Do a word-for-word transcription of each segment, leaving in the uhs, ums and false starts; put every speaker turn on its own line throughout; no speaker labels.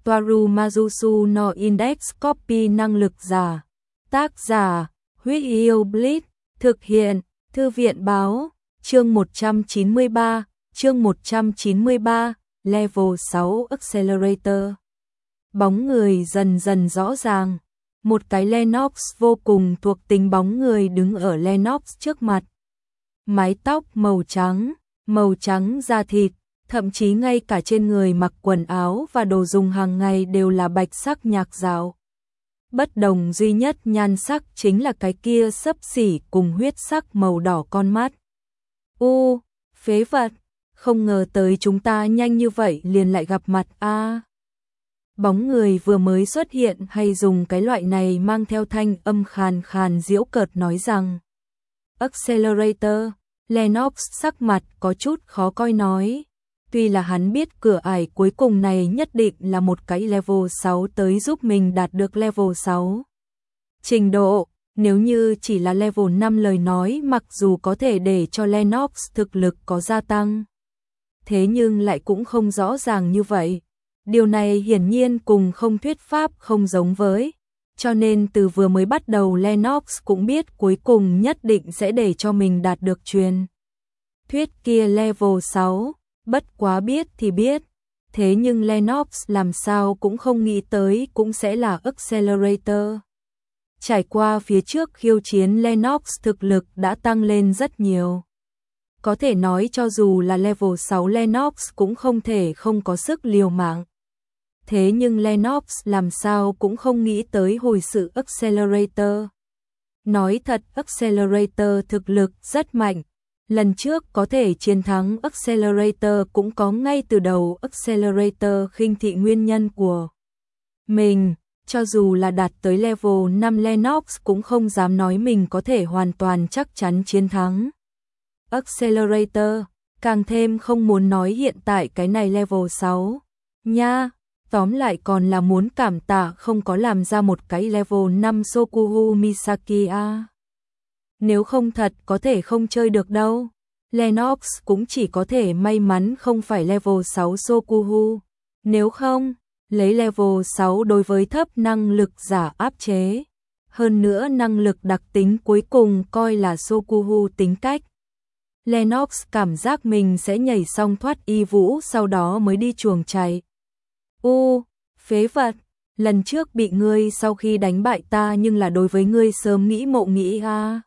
Toaru Majusu no Index Copy năng lực giả. Tác giả, Huyết Yêu Blitz, thực hiện, Thư viện báo, chương một trăm chín mươi ba, chương một trăm chín mươi ba, Level sáu Accelerator. Bóng người dần dần rõ ràng, một cái Lennox vô cùng thuộc tính bóng người đứng ở Lennox trước mặt. Mái tóc màu trắng, màu trắng da thịt, thậm chí ngay cả trên người mặc quần áo và đồ dùng hàng ngày đều là bạch sắc nhạc dạo. Bất đồng duy nhất nhan sắc chính là cái kia xấp xỉ cùng huyết sắc màu đỏ con mắt. U, phế vật, không ngờ tới chúng ta nhanh như vậy liền lại gặp mặt a. À, bóng người vừa mới xuất hiện hay dùng cái loại này mang theo thanh âm khàn khàn giễu cợt nói rằng Accelerator. Lennox sắc mặt có chút khó coi nói. Tuy là hắn biết cửa ải cuối cùng này nhất định là một cái level sáu tới giúp mình đạt được level sáu. Trình độ, nếu như chỉ là level năm lời nói mặc dù có thể để cho Lennox thực lực có gia tăng. Thế nhưng lại cũng không rõ ràng như vậy. Điều này hiển nhiên cùng không thuyết pháp không giống với. Cho nên từ vừa mới bắt đầu Lennox cũng biết cuối cùng nhất định sẽ để cho mình đạt được truyền thuyết kia level sáu. Bất quá biết thì biết, thế nhưng Lennox làm sao cũng không nghĩ tới cũng sẽ là Accelerator. Trải qua phía trước khiêu chiến Lennox thực lực đã tăng lên rất nhiều. Có thể nói cho dù là level sáu Lennox cũng không thể không có sức liều mạng. Thế nhưng Lennox làm sao cũng không nghĩ tới hồi sự Accelerator. Nói thật Accelerator thực lực rất mạnh. Lần trước có thể chiến thắng Accelerator cũng có ngay từ đầu Accelerator khinh thị nguyên nhân của mình. Cho dù là đạt tới level năm Lennox cũng không dám nói mình có thể hoàn toàn chắc chắn chiến thắng Accelerator. Càng thêm không muốn nói hiện tại cái này level sáu. Nha, tóm lại còn là muốn cảm tạ không có làm ra một cái level năm Sokuhu Misaki a. Nếu không thật có thể không chơi được đâu. Lennox cũng chỉ có thể may mắn không phải level sáu Sokuhu. Nếu không, lấy level sáu đối với thấp năng lực giả áp chế. Hơn nữa năng lực đặc tính cuối cùng coi là Sokuhu tính cách. Lennox cảm giác mình sẽ nhảy xong thoát y vũ sau đó mới đi chuồng chạy. U, phế vật, lần trước bị ngươi sau khi đánh bại ta nhưng là đối với ngươi sớm nghĩ mộ nghĩ a. À.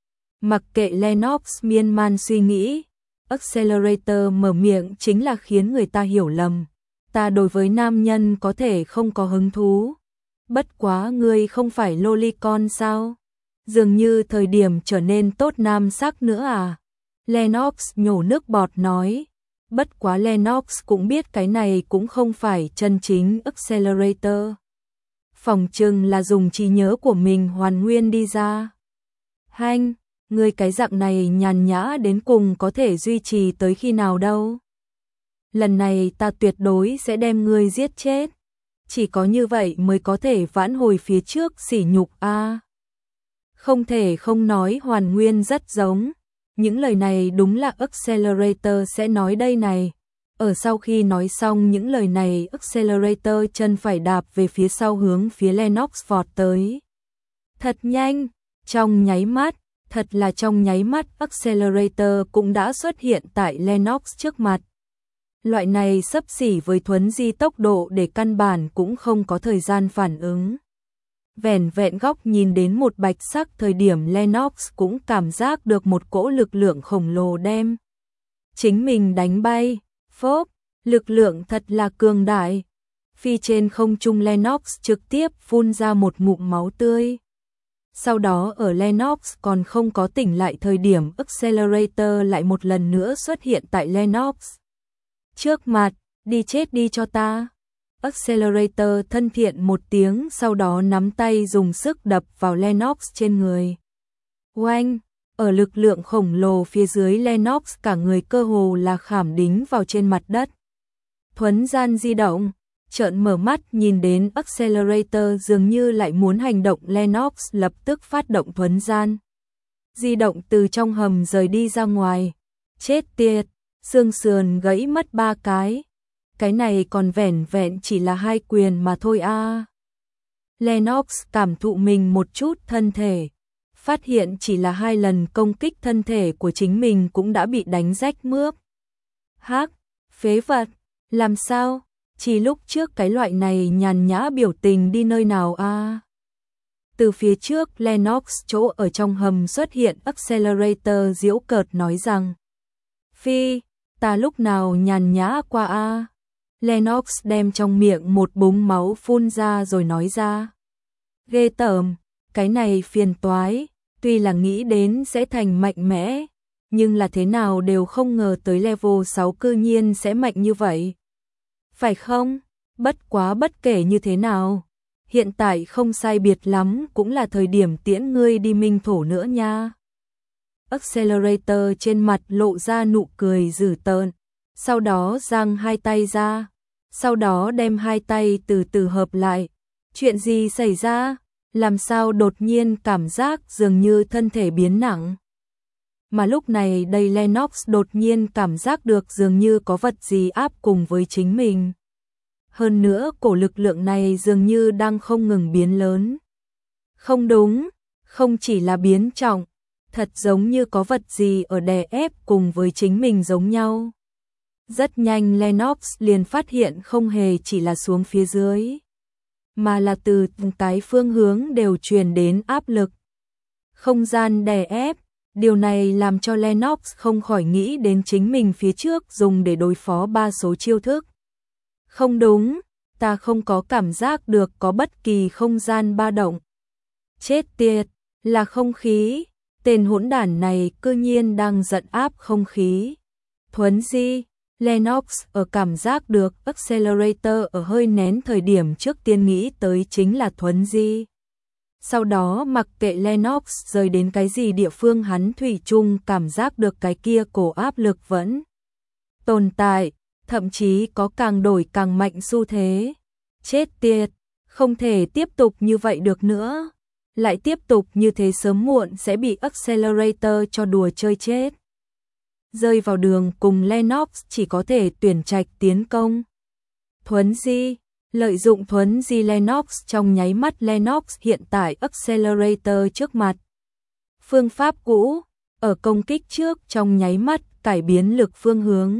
Mặc kệ Lennox miên man suy nghĩ, Accelerator mở miệng chính là khiến người ta hiểu lầm. Ta đối với nam nhân có thể không có hứng thú. Bất quá ngươi không phải lolicon sao? Dường như thời điểm trở nên tốt nam sắc nữa à? Lennox nhổ nước bọt nói. Bất quá Lennox cũng biết cái này cũng không phải chân chính Accelerator. Phòng chừng là dùng trí nhớ của mình hoàn nguyên đi ra. Hanh, ngươi cái dạng này nhàn nhã đến cùng có thể duy trì tới khi nào đâu. Lần này ta tuyệt đối sẽ đem ngươi giết chết. Chỉ có như vậy mới có thể vãn hồi phía trước sỉ nhục a. À. Không thể không nói hoàn nguyên rất giống. Những lời này đúng là Accelerator sẽ nói đây này. Ở sau khi nói xong những lời này Accelerator chân phải đạp về phía sau hướng phía Lennox vọt tới. Thật nhanh, trong nháy mắt, thật là trong nháy mắt Accelerator cũng đã xuất hiện tại Lennox trước mặt. Loại này xấp xỉ với thuấn di tốc độ để căn bản cũng không có thời gian phản ứng. Vẻn vẹn góc nhìn đến một bạch sắc thời điểm Lennox cũng cảm giác được một cỗ lực lượng khổng lồ đem chính mình đánh bay. Phốp, lực lượng thật là cường đại. Phi trên không trung Lennox trực tiếp phun ra một ngụm máu tươi. Sau đó ở Lennox còn không có tỉnh lại thời điểm Accelerator lại một lần nữa xuất hiện tại Lennox trước mặt, đi chết đi cho ta. Accelerator thân thiện một tiếng sau đó nắm tay dùng sức đập vào Lennox trên người. Oanh, ở lực lượng khổng lồ phía dưới Lennox cả người cơ hồ là khảm đính vào trên mặt đất. Thuấn gian di động, trợn mở mắt nhìn đến Accelerator dường như lại muốn hành động Lennox lập tức phát động thuấn gian. Di động từ trong hầm rời đi ra ngoài. Chết tiệt, xương sườn gãy mất ba cái. cái này còn vẻn vẹn chỉ là hai quyền mà thôi a. Lennox cảm thụ mình một chút thân thể, phát hiện chỉ là hai lần công kích thân thể của chính mình cũng đã bị đánh rách mướp. Hắc, phế vật, làm sao? Chỉ lúc trước cái loại này nhàn nhã biểu tình đi nơi nào a? Từ phía trước Lennox chỗ ở trong hầm xuất hiện Accelerator giễu cợt nói rằng: Phi, ta lúc nào nhàn nhã qua a? Lennox đem trong miệng một búng máu phun ra rồi nói ra: Ghê tởm, cái này phiền toái, tuy là nghĩ đến sẽ thành mạnh mẽ, nhưng là thế nào đều không ngờ tới level sáu cư nhiên sẽ mạnh như vậy. Phải không? Bất quá bất kể như thế nào, hiện tại không sai biệt lắm cũng là thời điểm tiễn ngươi đi minh thổ nữa nha. Accelerator trên mặt lộ ra nụ cười dữ tợn, sau đó giang hai tay ra, sau đó đem hai tay từ từ hợp lại. Chuyện gì xảy ra? Làm sao đột nhiên cảm giác dường như thân thể biến nặng? Mà lúc này đây Lennox đột nhiên cảm giác được dường như có vật gì áp cùng với chính mình. Hơn nữa cổ lực lượng này dường như đang không ngừng biến lớn. Không đúng, không chỉ là biến trọng, thật giống như có vật gì ở đè ép cùng với chính mình giống nhau. Rất nhanh Lennox liền phát hiện không hề chỉ là xuống phía dưới, mà là từ từng cái phương hướng đều truyền đến áp lực. Không gian đè ép, điều này làm cho Lennox không khỏi nghĩ đến chính mình phía trước dùng để đối phó ba số chiêu thức. Không đúng, ta không có cảm giác được có bất kỳ không gian ba động. Chết tiệt, là không khí, tên hỗn đản này cư nhiên đang giận áp không khí. Thuấn di, Lennox ở cảm giác được Accelerator ở hơi nén thời điểm trước tiên nghĩ tới chính là thuấn di. Sau đó mặc kệ Lennox rời đến cái gì địa phương hắn thủy chung cảm giác được cái kia cổ áp lực vẫn tồn tại, thậm chí có càng đổi càng mạnh xu thế. Chết tiệt, không thể tiếp tục như vậy được nữa. Lại tiếp tục như thế sớm muộn sẽ bị Accelerator cho đùa chơi chết. Rơi vào đường cùng Lennox chỉ có thể tuyển trạch tiến công. Thuấn di, lợi dụng thuấn di Lennox trong nháy mắt Lennox hiện tại Accelerator trước mặt. Phương pháp cũ, ở công kích trước trong nháy mắt cải biến lực phương hướng.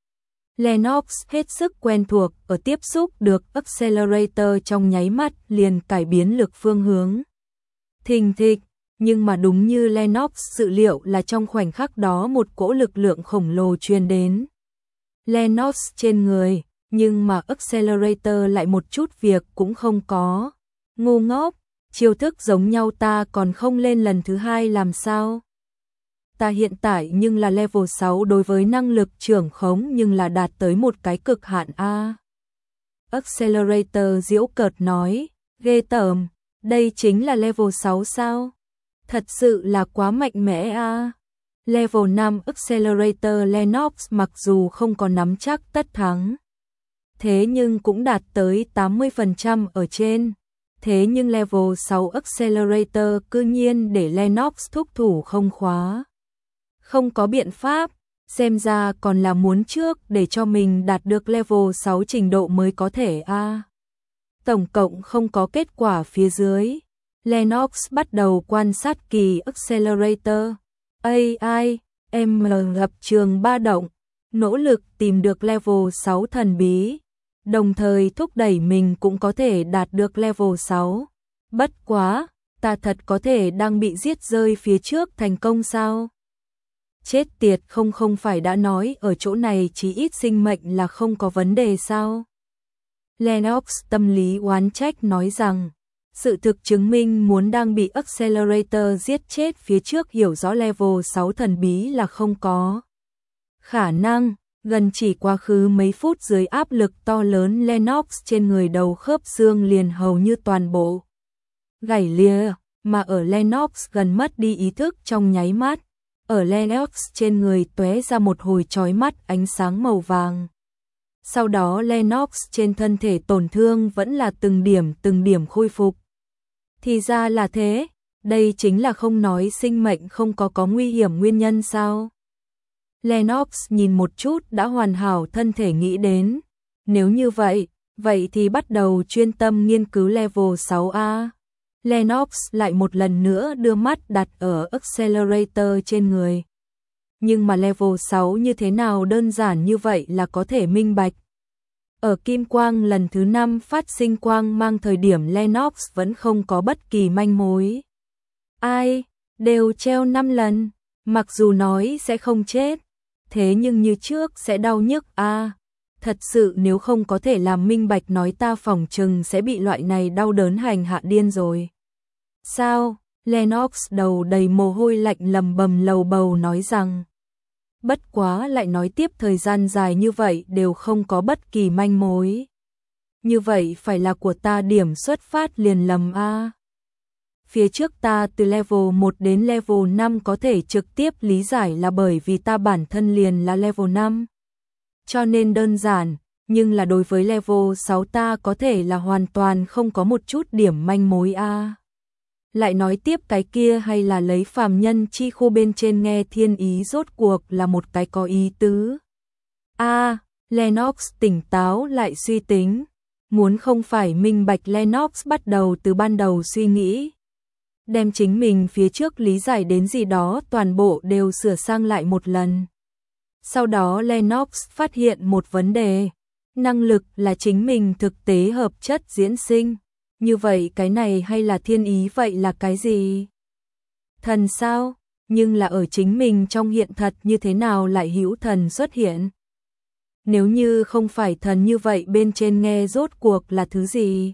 Lennox hết sức quen thuộc ở tiếp xúc được Accelerator trong nháy mắt liền cải biến lực phương hướng. Thình thịch, nhưng mà đúng như Lennox dự liệu là trong khoảnh khắc đó một cỗ lực lượng khổng lồ truyền đến Lennox trên người, nhưng mà Accelerator lại một chút việc cũng không có. Ngu ngốc, chiêu thức giống nhau ta còn không lên lần thứ hai làm sao? Ta hiện tại nhưng là level sáu đối với năng lực trưởng khống nhưng là đạt tới một cái cực hạn a. Accelerator giễu cợt nói, ghê tởm, đây chính là level sáu sao? Thật sự là quá mạnh mẽ a. Level năm Accelerator Lennox mặc dù không có nắm chắc tất thắng, thế nhưng cũng đạt tới tám mươi phần trăm ở trên. Thế nhưng level sáu Accelerator cư nhiên để Lennox thúc thủ không khóa. Không có biện pháp, xem ra còn là muốn trước để cho mình đạt được level sáu trình độ mới có thể a. Tổng cộng không có kết quả phía dưới. Lennox bắt đầu quan sát kỳ Accelerator. a i, em lập trường ba động, nỗ lực tìm được level sáu thần bí, đồng thời thúc đẩy mình cũng có thể đạt được level sáu. Bất quá, ta thật có thể đang bị giết rơi phía trước thành công sao? Chết tiệt, không không phải đã nói ở chỗ này chí ít sinh mệnh là không có vấn đề sao? Lennox tâm lý oán trách nói rằng, sự thực chứng minh muốn đang bị Accelerator giết chết phía trước hiểu rõ level sáu thần bí là không có khả năng. Gần chỉ quá khứ mấy phút dưới áp lực to lớn Lennox trên người đầu khớp xương liền hầu như toàn bộ gãy lìa, mà ở Lennox gần mất đi ý thức trong nháy mắt, ở Lennox trên người tóe ra một hồi chói mắt ánh sáng màu vàng. Sau đó Lennox trên thân thể tổn thương vẫn là từng điểm từng điểm khôi phục. Thì ra là thế, đây chính là không nói sinh mệnh không có có nguy hiểm nguyên nhân sao? Lennox nhìn một chút đã hoàn hảo thân thể nghĩ đến, Nếu như vậy, vậy thì bắt đầu chuyên tâm nghiên cứu level sáu a. Lennox lại một lần nữa đưa mắt đặt ở accelerator trên người. Nhưng mà level sáu như thế nào đơn giản như vậy là có thể minh bạch. Ở kim quang lần thứ năm phát sinh quang mang thời điểm Lennox vẫn không có bất kỳ manh mối. Ai, đều treo năm lần, mặc dù nói sẽ không chết, thế nhưng như trước sẽ đau nhức a. À, thật sự nếu không có thể làm minh bạch nói ta phỏng chừng sẽ bị loại này đau đớn hành hạ điên rồi. Sao? Lennox đầu đầy mồ hôi lạnh lầm bầm lầu bầu nói rằng. Bất quá lại nói tiếp thời gian dài như vậy đều không có bất kỳ manh mối. Như vậy phải là của ta điểm xuất phát liền lầm a. Phía trước ta từ level một đến level năm có thể trực tiếp lý giải là bởi vì ta bản thân liền là level năm. Cho nên đơn giản, nhưng là đối với level sáu ta có thể là hoàn toàn không có một chút điểm manh mối a. Lại nói tiếp cái kia hay là lấy phàm nhân chi khu bên trên nghe thiên ý rốt cuộc là một cái có ý tứ. A, à, Lennox tỉnh táo lại suy tính, muốn không phải minh bạch Lennox bắt đầu từ ban đầu suy nghĩ. Đem chính mình phía trước lý giải đến gì đó toàn bộ đều sửa sang lại một lần. Sau đó Lennox phát hiện một vấn đề, năng lực là chính mình thực tế hợp chất diễn sinh. Như vậy cái này hay là thiên ý vậy là cái gì? Thần sao? Nhưng là ở chính mình trong hiện thật như thế nào lại hữu thần xuất hiện? Nếu như không phải thần như vậy bên trên nghe rốt cuộc là thứ gì?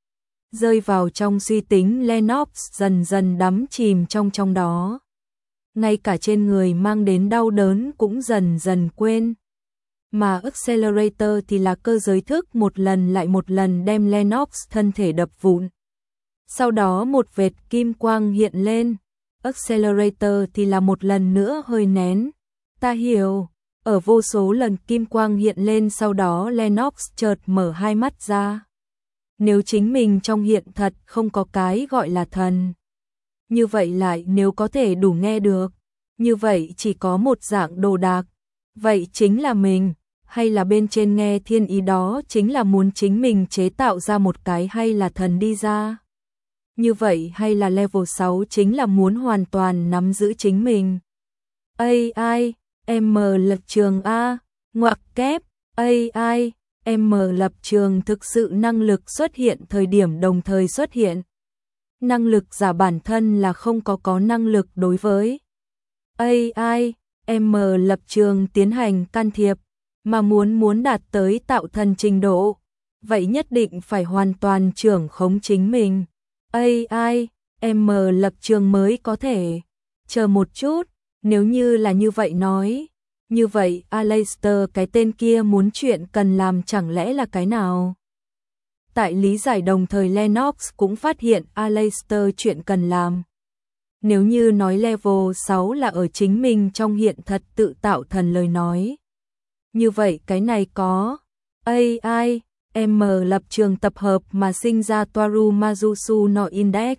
Rơi vào trong suy tính Lennox dần dần đắm chìm trong trong đó. Ngay cả trên người mang đến đau đớn cũng dần dần quên. Mà accelerator thì là cơ giới thức một lần lại một lần đem Lennox thân thể đập vụn. Sau đó một vệt kim quang hiện lên, accelerator thì là một lần nữa hơi nén. Ta hiểu, ở vô số lần kim quang hiện lên sau đó Lennox chợt mở hai mắt ra. Nếu chính mình trong hiện thật không có cái gọi là thần, như vậy lại nếu có thể đủ nghe được, như vậy chỉ có một dạng đồ đạc, vậy chính là mình. Hay là bên trên nghe thiên ý đó chính là muốn chính mình chế tạo ra một cái hay là thần đi ra. Như vậy hay là level sáu chính là muốn hoàn toàn nắm giữ chính mình. a i, M lập trường A, ngoặc kép, a i, M lập trường thực sự năng lực xuất hiện thời điểm đồng thời xuất hiện. Năng lực giả bản thân là không có có năng lực đối với a i, M lập trường tiến hành can thiệp. Mà muốn muốn đạt tới tạo thần trình độ, vậy nhất định phải hoàn toàn trưởng khống chính mình. a i, M lập trường mới có thể. Chờ một chút, nếu như là như vậy nói, như vậy Aleister cái tên kia muốn chuyện cần làm chẳng lẽ là cái nào? Tại lý giải đồng thời Lennox cũng phát hiện Aleister chuyện cần làm. Nếu như nói level sáu là ở chính mình trong hiện thật tự tạo thần lời nói. Như vậy cái này có a i, M lập trường tập hợp mà sinh ra Toaru Mazusu no Index.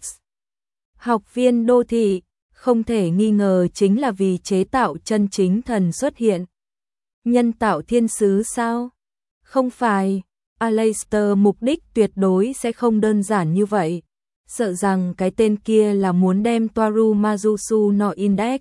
Học viên đô thị, không thể nghi ngờ chính là vì chế tạo chân chính thần xuất hiện. Nhân tạo thiên sứ sao? Không phải, Aleister mục đích tuyệt đối sẽ không đơn giản như vậy. Sợ rằng cái tên kia là muốn đem Toaru Mazusu no Index.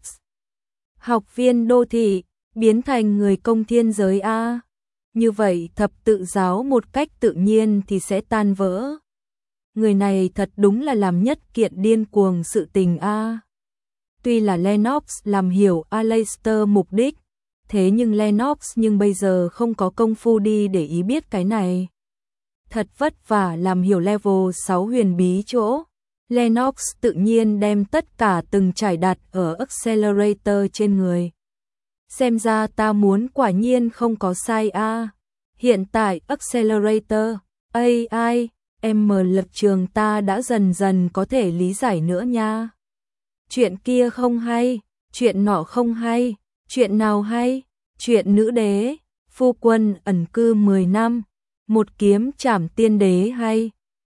Học viên đô thị biến thành người công thiên giới A. Như vậy thập tự giáo một cách tự nhiên thì sẽ tan vỡ. Người này thật đúng là làm nhất kiện điên cuồng sự tình A. Tuy là Lennox làm hiểu Aleister mục đích, thế nhưng Lennox nhưng bây giờ không có công phu đi để ý biết cái này. Thật vất vả làm hiểu level sáu huyền bí chỗ. Lennox tự nhiên đem tất cả từng trải đặt ở accelerator trên người. Xem ra ta muốn quả nhiên không có sai a. Hiện tại accelerator, a i, M lập trường ta đã dần dần có thể lý giải nữa nha. Chuyện kia không hay, chuyện nọ không hay, chuyện nào hay, chuyện nữ đế, phu quân ẩn cư mười năm, một kiếm trảm tiên đế hay.